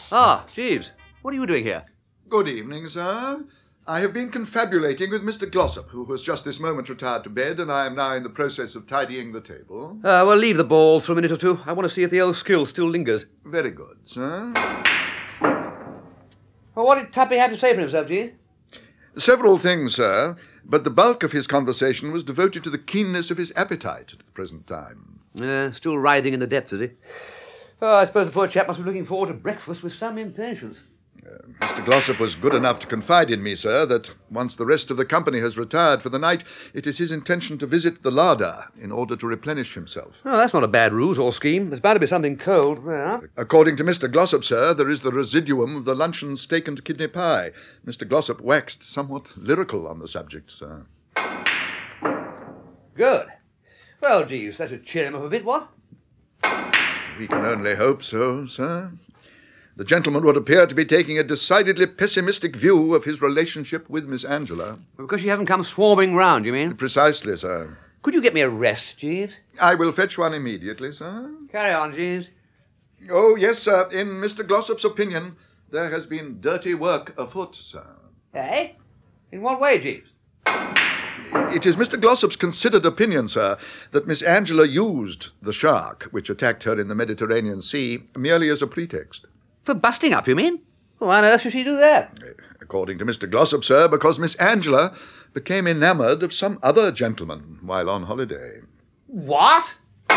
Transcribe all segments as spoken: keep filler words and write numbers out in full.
Ah, Jeeves, what are you doing here? Good evening, sir. I have been confabulating with Mister Glossop, who has just this moment retired to bed, and I am now in the process of tidying the table. Uh, well, leave the balls for a minute or two. I want to see if the old skill still lingers. Very good, sir. Well, what did Tuppy have to say for himself, Jeeves? Several things, sir, but the bulk of his conversation was devoted to the keenness of his appetite at the present time. Uh, still writhing in the depths, is he? Oh, I suppose the poor chap must be looking forward to breakfast with some impatience. Uh, Mister Glossop was good enough to confide in me, sir, that once the rest of the company has retired for the night, it is his intention to visit the larder in order to replenish himself. Oh, that's not a bad ruse or scheme. There's bound to be something cold there. According to Mister Glossop, sir, there is the residuum of the luncheon steak and kidney pie. Mister Glossop waxed somewhat lyrical on the subject, sir. Good. Well, Jeeves, that should cheer him up a bit, what? We can only hope so, sir. The gentleman would appear to be taking a decidedly pessimistic view of his relationship with Miss Angela. Because she hasn't come swarming round, you mean? Precisely, sir. Could you get me a rest, Jeeves? I will fetch one immediately, sir. Carry on, Jeeves. Oh, yes, sir. In Mister Glossop's opinion, there has been dirty work afoot, sir. Eh? In what way, Jeeves? It is Mister Glossop's considered opinion, sir, that Miss Angela used the shark which attacked her in the Mediterranean Sea merely as a pretext. For busting up, you mean? Why on earth should she do that? According to Mister Glossop, sir, because Miss Angela became enamoured of some other gentleman while on holiday. What?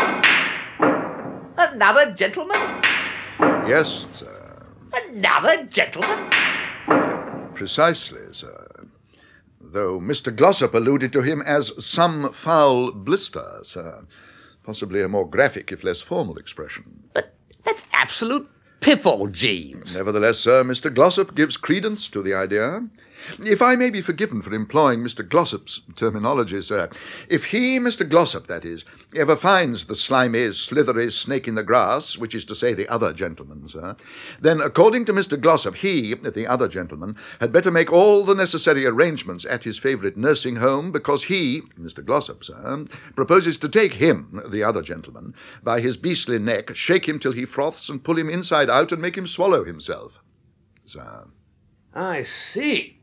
Another gentleman? Yes, sir. Another gentleman? Precisely, sir. Though Mister Glossop alluded to him as some foul blister, sir. Possibly a more graphic, if less formal expression. But that's absolute piffle, Jeeves. Nevertheless, sir, Mister Glossop gives credence to the idea. If I may be forgiven for employing Mister Glossop's terminology, sir, if he, Mister Glossop, that is, ever finds the slimy, slithery snake in the grass, which is to say the other gentleman, sir, then, according to Mister Glossop, he, the other gentleman, had better make all the necessary arrangements at his favourite nursing home, because he, Mister Glossop, sir, proposes to take him, the other gentleman, by his beastly neck, shake him till he froths, and pull him inside out, and make him swallow himself, sir. I see.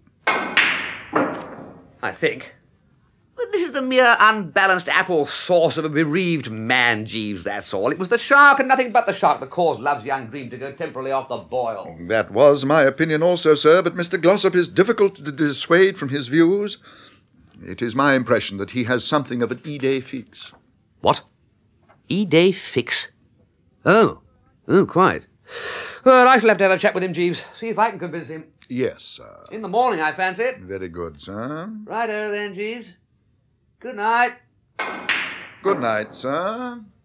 I think. But this is the mere unbalanced apple sauce of a bereaved man, Jeeves, that's all. It was the shark and nothing but the shark that caused Love's young dream to go temporarily off the boil. That was my opinion also, sir, but Mister Glossop is difficult to dissuade from his views. It is my impression that he has something of an idée fixe. What? Idée fixe? Oh. Oh, quite. Well, I shall have to have a chat with him, Jeeves. See if I can convince him. Yes, sir. In the morning, I fancy. Very good, sir. Righto then, Jeeves. Good night. Good night, sir.